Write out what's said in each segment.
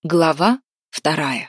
Глава 2.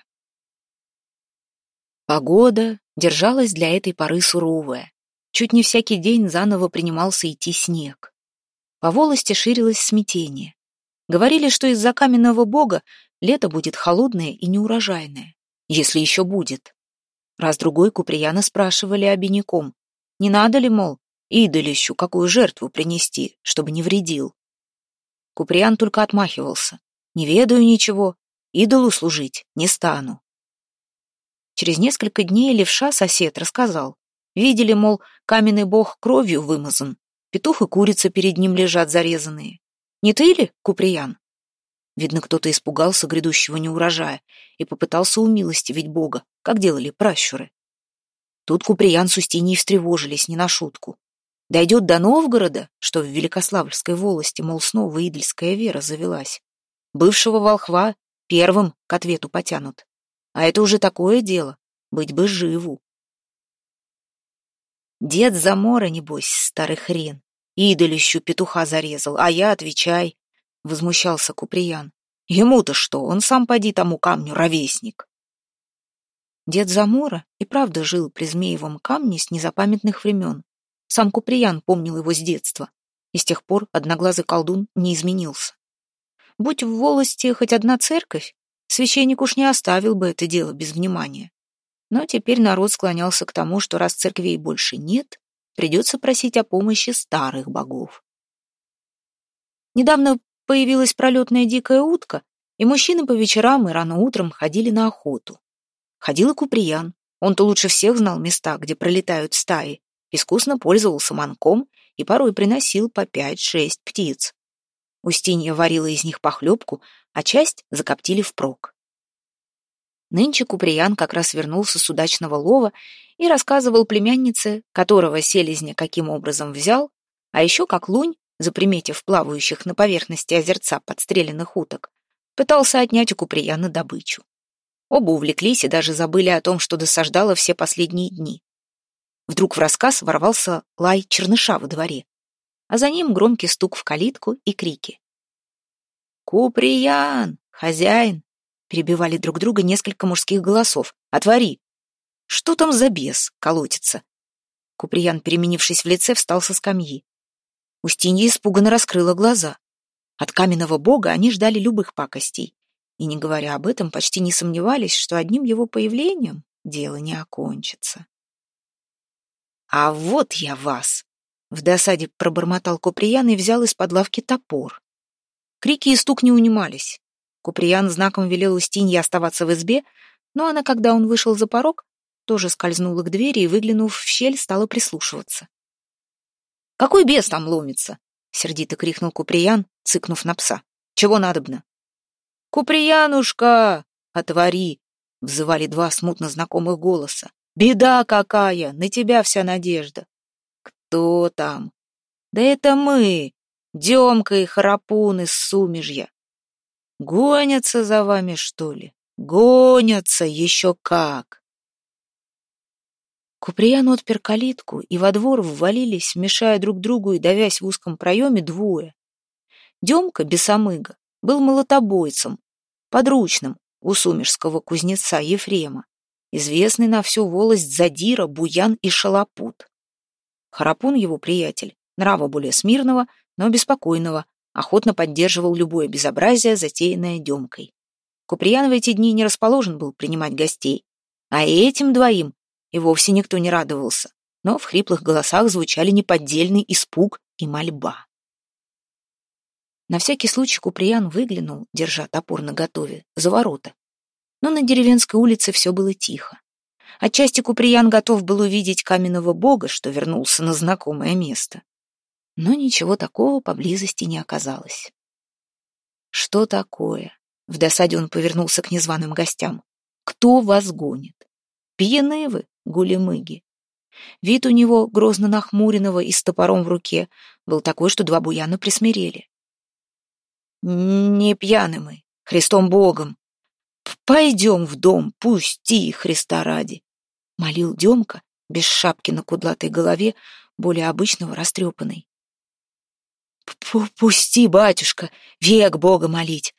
Погода держалась для этой поры суровая. Чуть не всякий день заново принимался идти снег. По волости ширилось смятение. Говорили, что из-за каменного бога лето будет холодное и неурожайное, если еще будет. Раз-другой Куприяна спрашивали обиняком, не надо ли, мол, идолищу какую жертву принести, чтобы не вредил. Куприян только отмахивался. Не ведаю ничего, идолу служить не стану. Через несколько дней левша сосед рассказал. Видели, мол, каменный бог кровью вымазан, петух и курица перед ним лежат зарезанные. Не ты ли, Куприян? Видно, кто-то испугался грядущего неурожая и попытался умилостивить бога, как делали пращуры. Тут Куприян с Устиньей встревожились не на шутку. Дойдет до Новгорода, что в Великославльской волости, мол, снова идольская вера завелась. Бывшего волхва первым к ответу потянут. А это уже такое дело, быть бы живу. Дед Замора, небось, старый хрен, идолищу петуха зарезал, а я отвечай, — возмущался Куприян. Ему-то что, он сам поди тому камню ровесник. Дед Замора и правда жил при Змеевом камне с незапамятных времен. Сам Куприян помнил его с детства, и с тех пор одноглазый колдун не изменился. Будь в волости хоть одна церковь, священник уж не оставил бы это дело без внимания. Но теперь народ склонялся к тому, что раз церквей больше нет, придется просить о помощи старых богов. Недавно появилась пролетная дикая утка, и мужчины по вечерам и рано утром ходили на охоту. Ходил и Куприян, он-то лучше всех знал места, где пролетают стаи, искусно пользовался манком и порой приносил по 5-6 птиц. Устинья варила из них похлебку, а часть закоптили впрок. Нынче Куприян как раз вернулся с удачного лова и рассказывал племяннице, которого селезня каким образом взял, а еще как лунь, заприметив плавающих на поверхности озерца подстреленных уток, пытался отнять у Куприяна добычу. Оба увлеклись и даже забыли о том, что досаждало все последние дни. Вдруг в рассказ ворвался лай черныша во дворе, а за ним громкий стук в калитку и крики. «Куприян! Хозяин!» — перебивали друг друга несколько мужских голосов. «Отвори!» «Что там за бес колотится?» Куприян, переменившись в лице, встал со скамьи. Устинья испуганно раскрыла глаза. От каменного бога они ждали любых пакостей, и, не говоря об этом, почти не сомневались, что одним его появлением дело не окончится. «А вот я вас!» — в досаде пробормотал Куприян и взял из-под лавки топор. Крики и стук не унимались. Куприян знаком велел Устинье оставаться в избе, но она, когда он вышел за порог, тоже скользнула к двери и, выглянув в щель, стала прислушиваться. «Какой бес там ломится?» — сердито крикнул Куприян, цыкнув на пса. «Чего надобно?» «Куприянушка, отвори!» — взывали два смутно знакомых голоса. «Беда какая! На тебя вся надежда!» «Кто там?» «Да это мы, Демка и Храпун из Сумежья. Гонятся за вами, что ли? Гонятся еще как!» Куприян отпер калитку, и во двор ввалились, мешая друг другу и давясь в узком проеме, двое. Демка, бесомыга, был молотобойцем, подручным у сумежского кузнеца Ефрема, известный на всю волость задира, буян и шалопут. Храпун, его приятель, нрава более смирного, но беспокойного, охотно поддерживал любое безобразие, затеянное Демкой. Куприян в эти дни не расположен был принимать гостей, а этим двоим и вовсе никто не радовался, но в хриплых голосах звучали неподдельный испуг и мольба. На всякий случай Куприян выглянул, держа топор наготове, за ворота. Но на деревенской улице все было тихо. Отчасти Куприян готов был увидеть каменного бога, что вернулся на знакомое место. Но ничего такого поблизости не оказалось. «Что такое?» — в досаде он повернулся к незваным гостям. «Кто вас гонит? Пьяны вы, гулемыги?» Вид у него, грозно нахмуренного и с топором в руке, был такой, что два буяна присмирели. «Не пьяны мы, Христом Богом. Пойдем в дом, пусти, Христа ради», — молил Демка, без шапки на кудлатой голове, более обычного растрепанной. «Пусти, батюшка, век Бога молить!»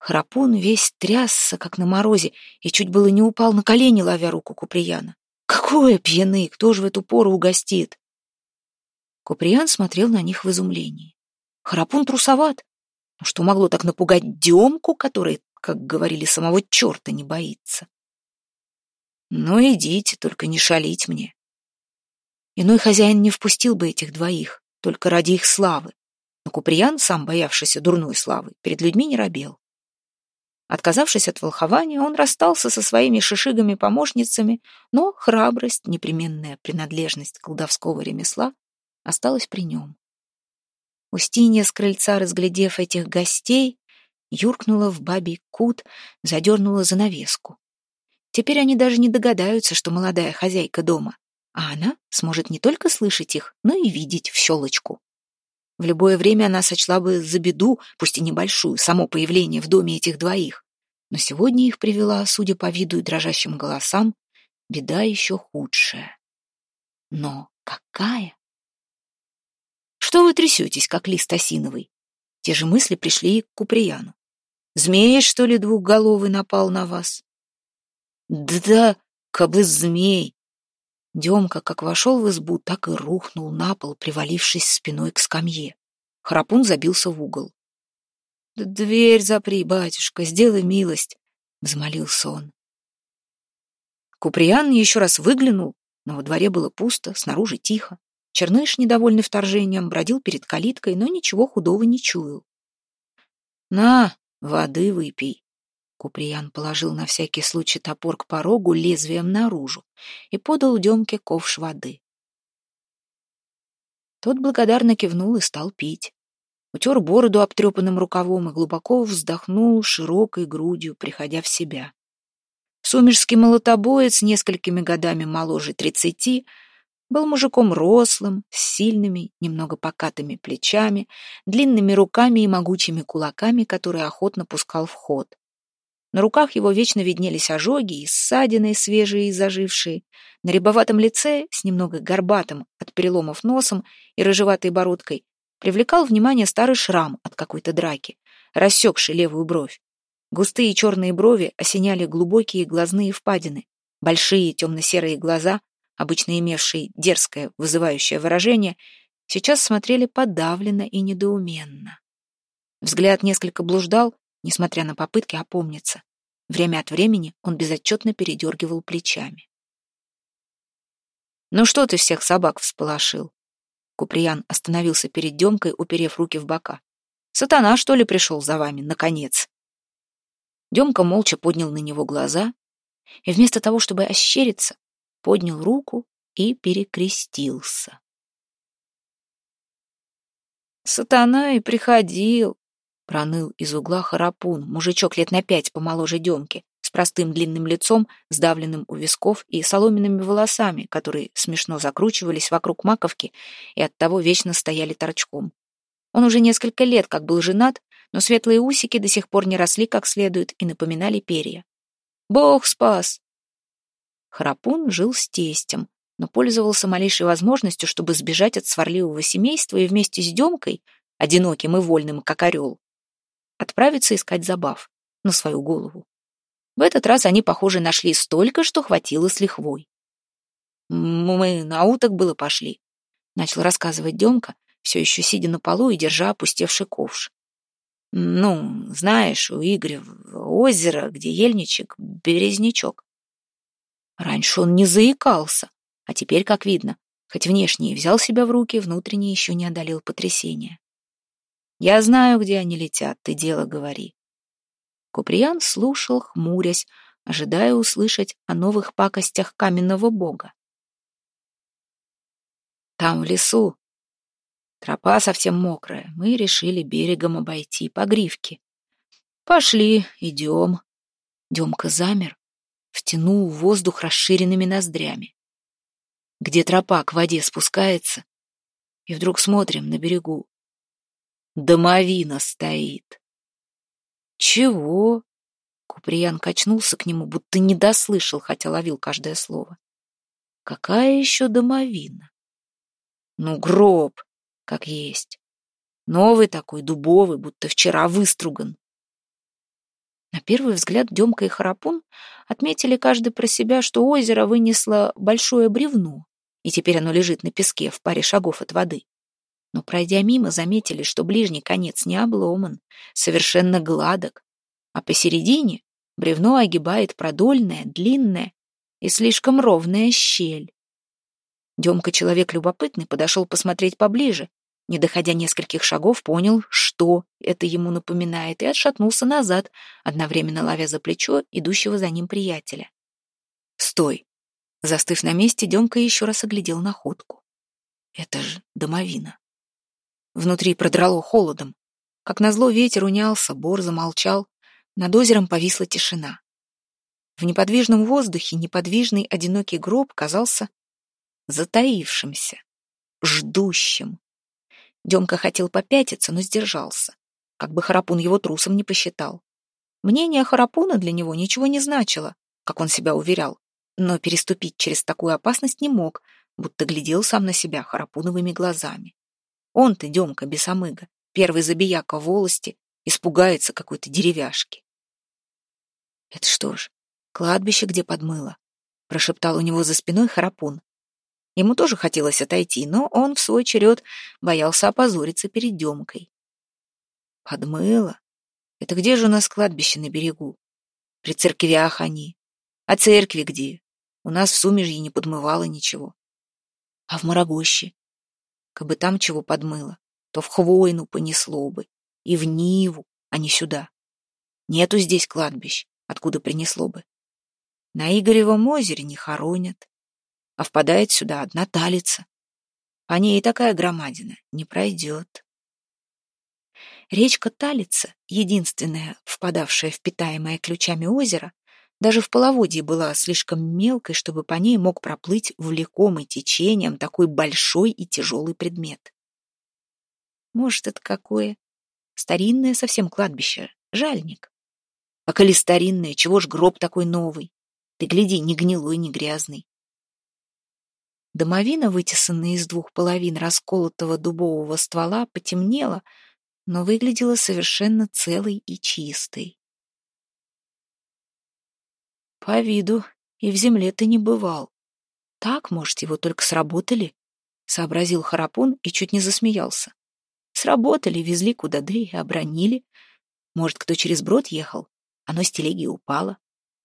Храпун весь трясся, как на морозе, и чуть было не упал на колени, ловя руку Куприяна. «Какое пьяны! Кто же в эту пору угостит?» Куприян смотрел на них в изумлении. Храпун трусоват. Но что могло так напугать Демку, который, как говорили, самого черта не боится? «Ну, идите, только не шалить мне». Иной хозяин не впустил бы этих двоих, только ради их славы. Но Куприян, сам боявшийся дурной славы, перед людьми не робел. Отказавшись от волхования, он расстался со своими шишигами-помощницами, но храбрость, непременная принадлежность колдовского ремесла, осталась при нем. Устинья с крыльца, разглядев этих гостей, юркнула в бабий кут, задернула занавеску. Теперь они даже не догадаются, что молодая хозяйка дома, а она сможет не только слышать их, но и видеть в щелочку. В любое время она сочла бы за беду, пусть и небольшую, само появление в доме этих двоих. Но сегодня их привела, судя по виду и дрожащим голосам, беда еще худшая. Но какая? Что вы трясетесь, как лист осиновый? Те же мысли пришли и к Куприяну. Змей, что ли, двухголовый напал на вас? Да, кабы змей. Демка, как вошел в избу, так и рухнул на пол, привалившись спиной к скамье. Храпун забился в угол. «Дверь запри, батюшка, сделай милость», — взмолился он. Куприян еще раз выглянул, но во дворе было пусто, снаружи тихо. Черныш, недовольный вторжением, бродил перед калиткой, но ничего худого не чуял. «На, воды выпей». Куприян положил на всякий случай топор к порогу лезвием наружу и подал Демке ковш воды. Тот благодарно кивнул и стал пить. Утер бороду обтрепанным рукавом и глубоко вздохнул широкой грудью, приходя в себя. Сумерский молотобоец, несколькими годами моложе 30, был мужиком рослым, с сильными, немного покатыми плечами, длинными руками и могучими кулаками, которые охотно пускал в ход. На руках его вечно виднелись ожоги и ссадины, свежие и зажившие. На рябоватом лице, с немного горбатым от переломов носом и рыжеватой бородкой, привлекал внимание старый шрам от какой-то драки, рассекший левую бровь. Густые черные брови осеняли глубокие глазные впадины. Большие темно-серые глаза, обычно имевшие дерзкое, вызывающее выражение, сейчас смотрели подавленно и недоуменно. Взгляд несколько блуждал, несмотря на попытки опомниться. Время от времени он безотчетно передергивал плечами. «Ну что ты всех собак всполошил?» Куприян остановился перед Демкой, уперев руки в бока. «Сатана, что ли, пришел за вами, наконец?» Демка молча поднял на него глаза и вместо того, чтобы ощериться, поднял руку и перекрестился. «Сатана и приходил», — проныл из угла Храпун, мужичок лет на 5 помоложе Демки, с простым длинным лицом, сдавленным у висков и соломенными волосами, которые смешно закручивались вокруг маковки и оттого вечно стояли торчком. Он уже несколько лет как был женат, но светлые усики до сих пор не росли как следует и напоминали перья. «Бог спас!» Храпун жил с тестем, но пользовался малейшей возможностью, чтобы сбежать от сварливого семейства и вместе с Демкой, одиноким и вольным, как орел, отправиться искать забав на свою голову. В этот раз они, похоже, нашли столько, что хватило с лихвой. «Мы на уток было пошли», — начал рассказывать Демка, все еще сидя на полу и держа опустевший ковш. «Ну, знаешь, у Игоря озеро, где ельничек, березнячок». Раньше он не заикался, а теперь, как видно, хоть внешне и взял себя в руки, внутренне еще не одолел потрясения. «Я знаю, где они летят, ты дело говори». Куприян слушал, хмурясь, ожидая услышать о новых пакостях каменного бога. «Там, в лесу, тропа совсем мокрая, мы решили берегом обойти по гривке. Пошли, идем». Демка замер, втянул воздух расширенными ноздрями. Где тропа к воде спускается, и вдруг смотрим на берегу. Домовина стоит. «Чего?» Куприян качнулся к нему, будто не дослышал, хотя ловил каждое слово. «Какая еще домовина?» «Ну, гроб, как есть. Новый такой, дубовый, будто вчера выструган». На первый взгляд Демка и Харапун отметили каждый про себя, что озеро вынесло большое бревно, и теперь оно лежит на песке в паре шагов от воды. Но, пройдя мимо, заметили, что ближний конец не обломан, совершенно гладок, а посередине бревно огибает продольная, длинная и слишком ровная щель. Демка, человек любопытный, подошел посмотреть поближе. Не доходя нескольких шагов, понял, что это ему напоминает, и отшатнулся назад, одновременно ловя за плечо идущего за ним приятеля. «Стой!» Застыв на месте, Демка еще раз оглядел находку. «Это же домовина!» Внутри продрало холодом. Как назло ветер унялся, бор замолчал, над озером повисла тишина. В неподвижном воздухе неподвижный одинокий гроб казался затаившимся, ждущим. Демка хотел попятиться, но сдержался, как бы Харапун его трусом не посчитал. Мнение Харапуна для него ничего не значило, как он себя уверял, но переступить через такую опасность не мог, будто глядел сам на себя харапуновыми глазами. Он-то, Демка Бесомыга, первый забияка в волости, испугается какой-то деревяшки. «Это что ж, кладбище где подмыло?» — прошептал у него за спиной Харапун. Ему тоже хотелось отойти, но он в свой черед боялся опозориться перед Демкой. «Подмыло? Это где же у нас кладбище на берегу? При церквях они. А церкви где? У нас в Сумежье не подмывало ничего. А в Марагоще? Кабы там чего подмыло, то в Хвойну понесло бы, и в Ниву, а не сюда. Нету здесь кладбищ, откуда принесло бы. На Игоревом озере не хоронят, а впадает сюда одна Талица. По ней и такая громадина не пройдет». Речка Талица, единственная впадавшая в питаемое ключами озеро, даже в половодье была слишком мелкой, чтобы по ней мог проплыть влекомый течением такой большой и тяжелый предмет. Может, это какое? Старинное совсем кладбище, жальник. А коли старинное, чего ж гроб такой новый? Ты гляди, ни гнилой, ни грязный. Домовина, вытесанная из двух половин расколотого дубового ствола, потемнела, но выглядела совершенно целой и чистой. По виду и в земле-то не бывал. Так, может, его только сработали? Сообразил Харапун и чуть не засмеялся. Сработали, везли куда, да и обронили. Может, кто через брод ехал? Оно с телеги упало.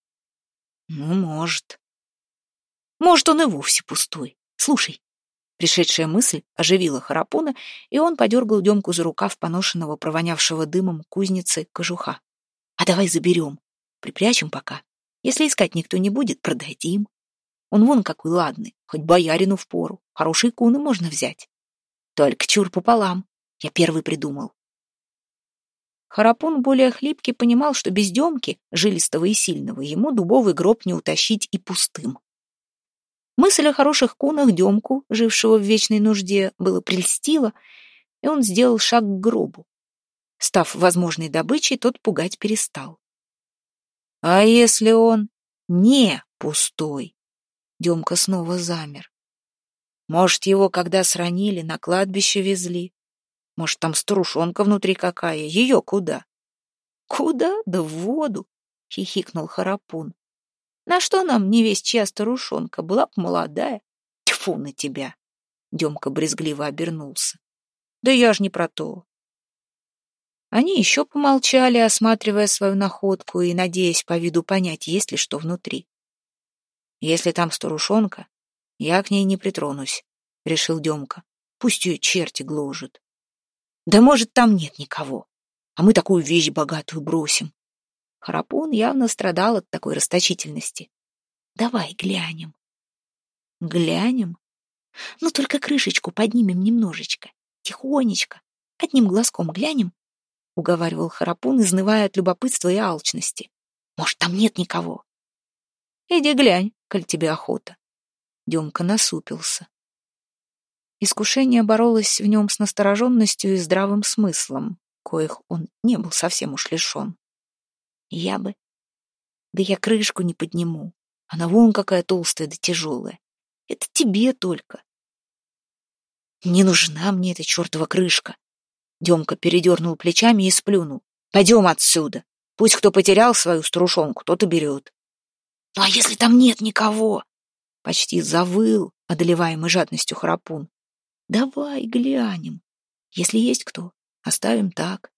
Ну, может. Может, он и вовсе пустой. Слушай. Пришедшая мысль оживила Харапуна, и он подергал Демку за рукав поношенного, провонявшего дымом кузницы кожуха. А давай заберем. Припрячем пока. Если искать никто не будет, продадим. Он вон какой ладный, хоть боярину впору. Хорошие куны можно взять. Только чур пополам. Я первый придумал. Харапун, более хлипкий, понимал, что без Демки, жилистого и сильного, ему дубовый гроб не утащить и пустым. Мысль о хороших кунах Демку, жившего в вечной нужде, было прельстила, и он сделал шаг к гробу. Став возможной добычей, тот пугать перестал. А если он не пустой? Демка снова замер. Может, его, когда сранили, на кладбище везли? Может, там старушонка внутри какая? Ее куда? Куда? Да в воду, хихикнул Харапун. На что нам невесть чья старушонка? Была б молодая. Тьфу на тебя. Демка брезгливо обернулся. Да я ж не про то. Они еще помолчали, осматривая свою находку и надеясь по виду понять, есть ли что внутри. Если там старушонка, я к ней не притронусь, решил Демка. Пусть ее черти гложат. Да может, там нет никого, а мы такую вещь богатую бросим. Харапун явно страдал от такой расточительности. Давай глянем. Глянем? Ну, только крышечку поднимем немножечко, тихонечко, одним глазком глянем, уговаривал Харапун, изнывая от любопытства и алчности. Может, там нет никого? Иди глянь, коль тебе охота. Демка насупился. Искушение боролось в нем с настороженностью и здравым смыслом, коих он не был совсем уж лишен. Я бы... Да я крышку не подниму. Она вон какая толстая да тяжелая. Это тебе только. Не нужна мне эта чертова крышка. Демка передернул плечами и сплюнул. Пойдем отсюда. Пусть кто потерял свою стружонку, тот и берет. Ну а если там нет никого? Почти завыл, одолеваемый жадностью Храпун. Давай глянем. Если есть кто, оставим так.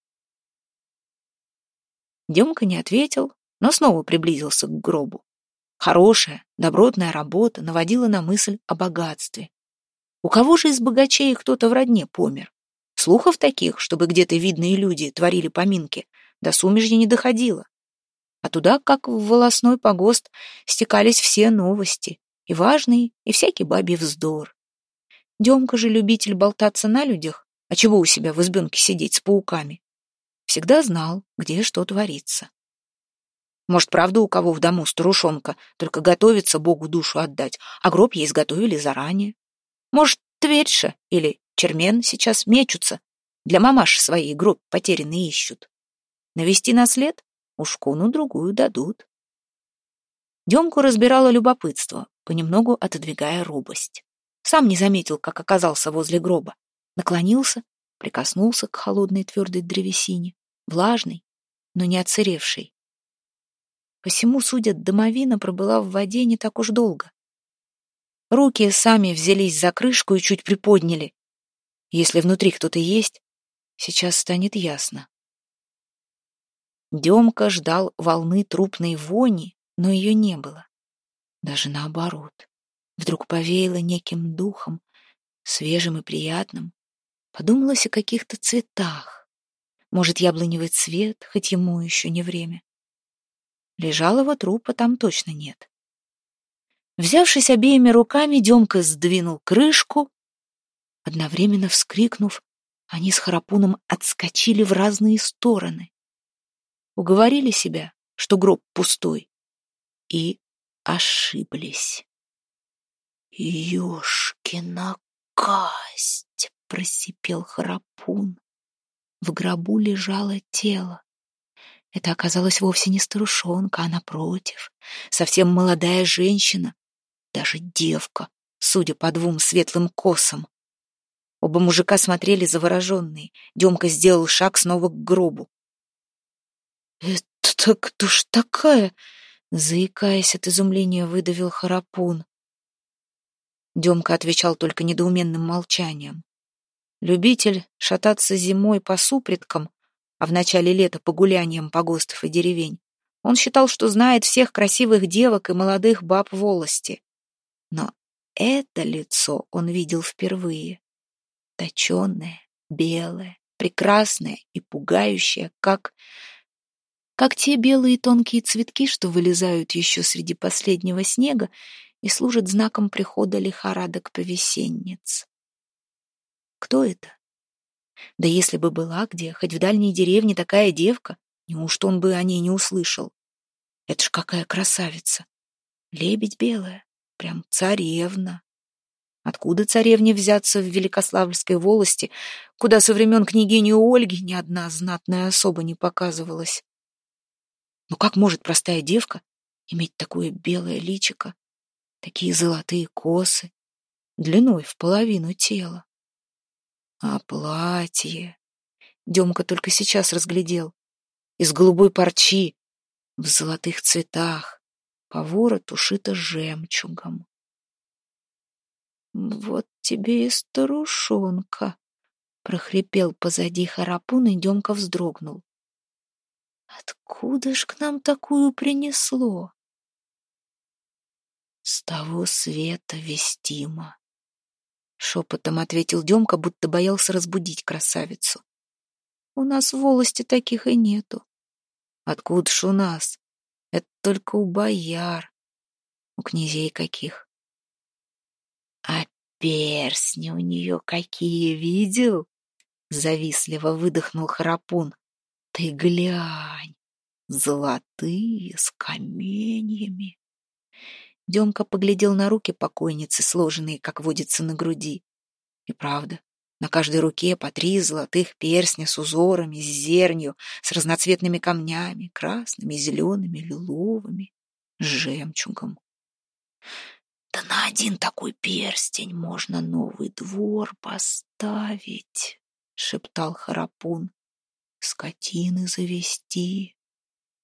Демка не ответил, но снова приблизился к гробу. Хорошая, добротная работа наводила на мысль о богатстве. У кого же из богачей кто-то в родне помер? Слухов таких, чтобы где-то видные люди творили поминки, до Сумежья не доходило. А туда, как в волосной погост, стекались все новости, и важные, и всякий бабий вздор. Демка же любитель болтаться на людях, а чего у себя в избенке сидеть с пауками, всегда знал, где что творится. Может, правда, у кого в дому старушонка, только готовится Богу душу отдать, а гроб ей изготовили заранее. Может, Тверьша или Чермен сейчас мечутся, для мамаши своей гроб потерянный ищут. Навести на след уж куну-другую дадут. Демку разбирало любопытство, понемногу отодвигая робость. Сам не заметил, как оказался возле гроба. Наклонился, прикоснулся к холодной твердой древесине, влажной, но не отсыревшей. Посему, судя, домовина пробыла в воде не так уж долго. Руки сами взялись за крышку и чуть приподняли. Если внутри кто-то есть, сейчас станет ясно. Демка ждал волны трупной вони, но ее не было. Даже наоборот. Вдруг повеяло неким духом, свежим и приятным. Подумалось о каких-то цветах. Может, яблоневый цвет, хоть ему еще не время. Лежалого трупа там точно нет. Взявшись обеими руками, Демка сдвинул крышку. Одновременно вскрикнув, они с Храпуном отскочили в разные стороны. Уговорили себя, что гроб пустой, и ошиблись. «Ёшкина касть!» — просипел Храпун. В гробу лежало тело. Это оказалась вовсе не старушонка, а напротив, совсем молодая женщина, даже девка, судя по двум светлым косам. Оба мужика смотрели завороженные. Демка сделал шаг снова к гробу. «Это кто ж такая?» — заикаясь от изумления, выдавил Храпун. Демка отвечал только недоуменным молчанием. Любитель шататься зимой по суприткам, а в начале лета по гуляниям погостов и деревень, он считал, что знает всех красивых девок и молодых баб волости. Но это лицо он видел впервые. Точеное, белое, прекрасное и пугающее, как те белые тонкие цветки, что вылезают еще среди последнего снега и служат знаком прихода лихорадок-повесенниц. Кто это? Да если бы была где, хоть в дальней деревне такая девка, неужто он бы о ней не услышал? Это ж какая красавица! Лебедь белая, прям царевна. Откуда царевне взяться в Великославльской волости, куда со времен княгини Ольги ни одна знатная особа не показывалась? Но как может простая девка иметь такое белое личико, такие золотые косы, длиной в половину тела? А платье... Демка только сейчас разглядел. Из голубой парчи, в золотых цветах, по вороту шито жемчугом. «Вот тебе и старушонка!» — прохрипел позади Храпун, и Демка вздрогнул. «Откуда ж к нам такую принесло?» «С того света вестимо», — шепотом ответил Демка, будто боялся разбудить красавицу. «У нас в волости таких и нету». «Откуда ж у нас? Это только у бояр, у князей каких». «А перстни у нее какие, видел?» — завистливо выдохнул Храпун. «Ты глянь, золотые, с каменьями». Демка поглядел на руки покойницы, сложенные, как водится, на груди. И правда, на каждой руке по 3 золотых перстня с узорами, с зернью, с разноцветными камнями, красными, зелеными, лиловыми, с жемчугом. «Да на один такой перстень можно новый двор поставить», — шептал Храпун. «Скотины завести,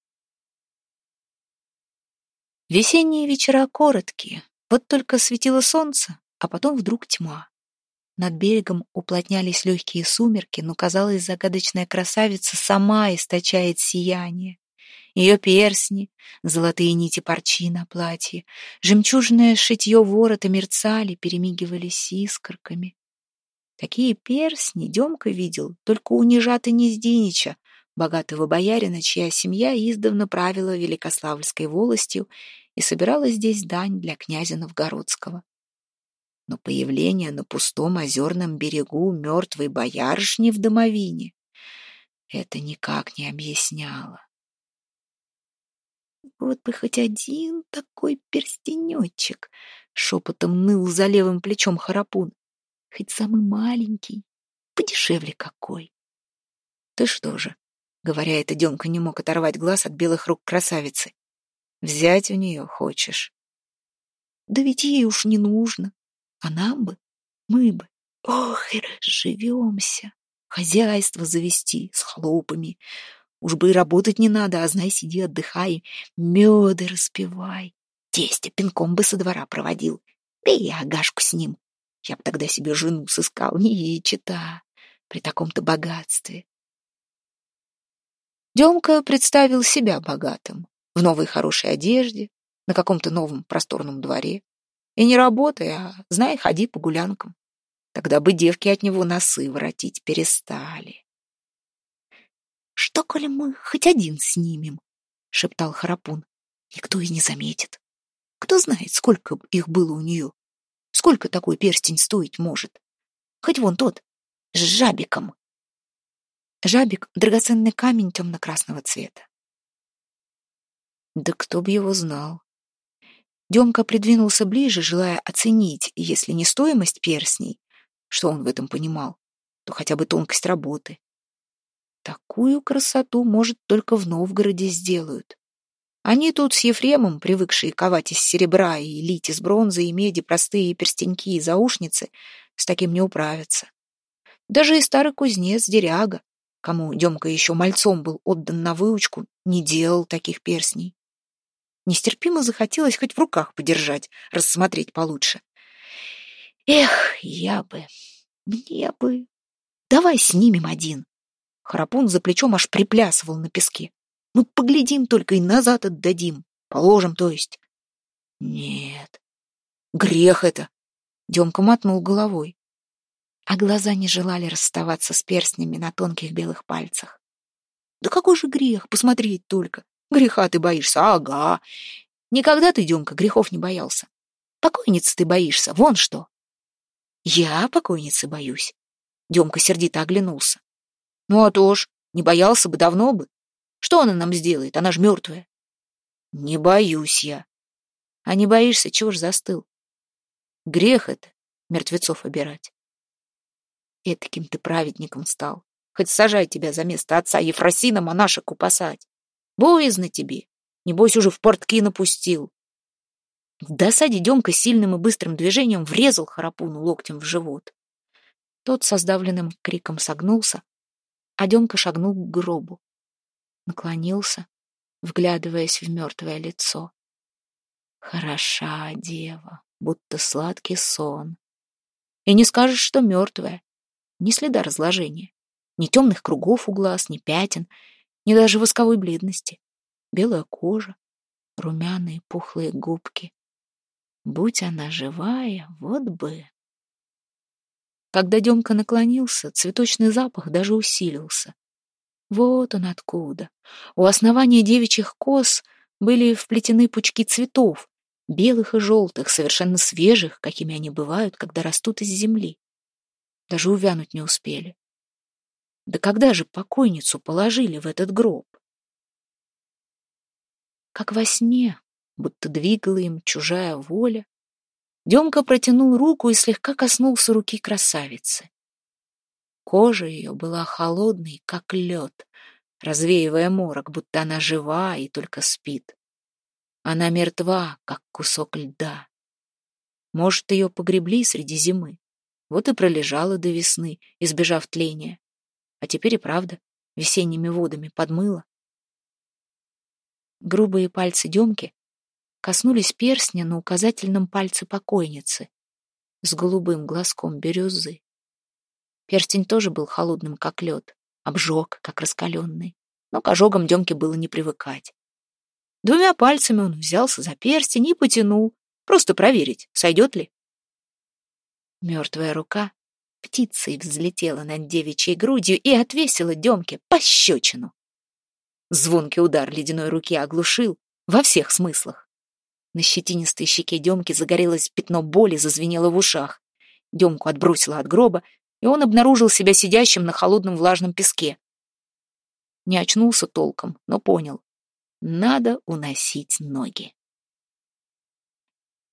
Весенние вечера короткие, вот только светило солнце, а потом вдруг тьма. Над берегом уплотнялись легкие сумерки, но, казалось, загадочная красавица сама источает сияние. Ее перстни, золотые нити парчи на платье, жемчужное шитье ворота мерцали, перемигивались искорками. Такие перстни Демка видел только у Нежаты Нездинича, богатого боярина, чья семья издавна правила Великославльской волостью и собирала здесь дань для князя Новгородского. Но появление на пустом озерном берегу мертвой боярышни в домовине это никак не объясняло. «Вот бы хоть один такой перстенечек!» — шепотом ныл за левым плечом Харапун. «Хоть самый маленький, подешевле какой!» «Ты что же?» — говоря это, Демка не мог оторвать глаз от белых рук красавицы. «Взять у нее хочешь?» «Да ведь ей уж не нужно. А нам бы, мы бы, ох, и разживемся. Хозяйство завести с хлопами. Уж бы и работать не надо, а знай, сиди, отдыхай, меды распевай. Тестя пинком бы со двора проводил, да и Агашку с ним. Я б тогда себе жену сыскал, не чета, при таком-то богатстве». Демка представил себя богатым, в новой хорошей одежде, на каком-то новом просторном дворе. И не работай, а, знай, ходи по гулянкам. Тогда бы девки от него носы воротить перестали. «Что, коли мы хоть один снимем?» — шептал Харапун. «Никто и не заметит. Кто знает, сколько их было у нее? Сколько такой перстень стоить может? Хоть вон тот, с жабиком». Жабик — драгоценный камень темно-красного цвета. Да кто б его знал? Демка придвинулся ближе, желая оценить, если не стоимость перстней, что он в этом понимал, то хотя бы тонкость работы. Такую красоту, может, только в Новгороде сделают. Они тут с Ефремом, привыкшие ковать из серебра и лить из бронзы и меди простые перстеньки и заушницы, с таким не управятся. Даже и старый кузнец Деряга, кому Демка еще мальцом был отдан на выучку, не делал таких перстней. Нестерпимо захотелось хоть в руках подержать, рассмотреть получше. Эх, мне бы... Давай снимем один. Харапун за плечом аж приплясывал на песке. Ну, поглядим только и назад отдадим. Положим, то есть. Нет, грех это. Демка мотнул головой. А глаза не желали расставаться с перстнями на тонких белых пальцах. Да какой же грех, посмотреть только. Греха ты боишься, ага. Никогда ты, Демка, грехов не боялся. Покойницы ты боишься, вон что. Я покойницы боюсь. Демка сердито оглянулся. Ну а то ж, не боялся бы, давно бы. Что она нам сделает? Она ж мертвая. Не боюсь я. А не боишься, чего ж застыл? Грех это, мертвецов обирать. Этаким ты праведником стал. Хоть сажай тебя за место отца Ефросина монашек упасать. Боязно тебе. Небось, уже в портки напустил. В досаде Демка сильным и быстрым движением врезал Харапуну локтем в живот. Тот со сдавленным криком согнулся, а Демка шагнул к гробу. Наклонился, вглядываясь в мертвое лицо. Хороша дева, будто сладкий сон. И не скажешь, что мертвая. Ни следа разложения, ни темных кругов у глаз, ни пятен, ни даже восковой бледности. Белая кожа, румяные пухлые губки. Будь она живая, вот бы. Когда Демка наклонился, цветочный запах даже усилился. Вот он откуда. У основания девичьих кос были вплетены пучки цветов, белых и желтых, совершенно свежих, какими они бывают, когда растут из земли. Даже увянуть не успели. Да когда же покойницу положили в этот гроб? Как во сне, будто двигала им чужая воля, Демка протянул руку и слегка коснулся руки красавицы. Кожа ее была холодной, как лед, развеивая морок, будто она жива и только спит. Она мертва, как кусок льда. Может, ее погребли среди зимы, вот и пролежала до весны, избежав тления. А теперь и правда весенними водами подмыла. Грубые пальцы Демки коснулись перстня на указательном пальце покойницы с голубым глазком бирюзы. Перстень тоже был холодным, как лед, обжег, как раскаленный, но к ожогам Демке было не привыкать. 2 пальцами он взялся за перстень и потянул, просто проверить, сойдет ли. Мертвая рука птицей взлетела над девичьей грудью и отвесила Демке пощечину. Звонкий удар ледяной руки оглушил во всех смыслах. На щетинистой щеке Демки загорелось пятно боли, зазвенело в ушах. Демку отбросило от гроба, и он обнаружил себя сидящим на холодном влажном песке. Не очнулся толком, но понял — надо уносить ноги.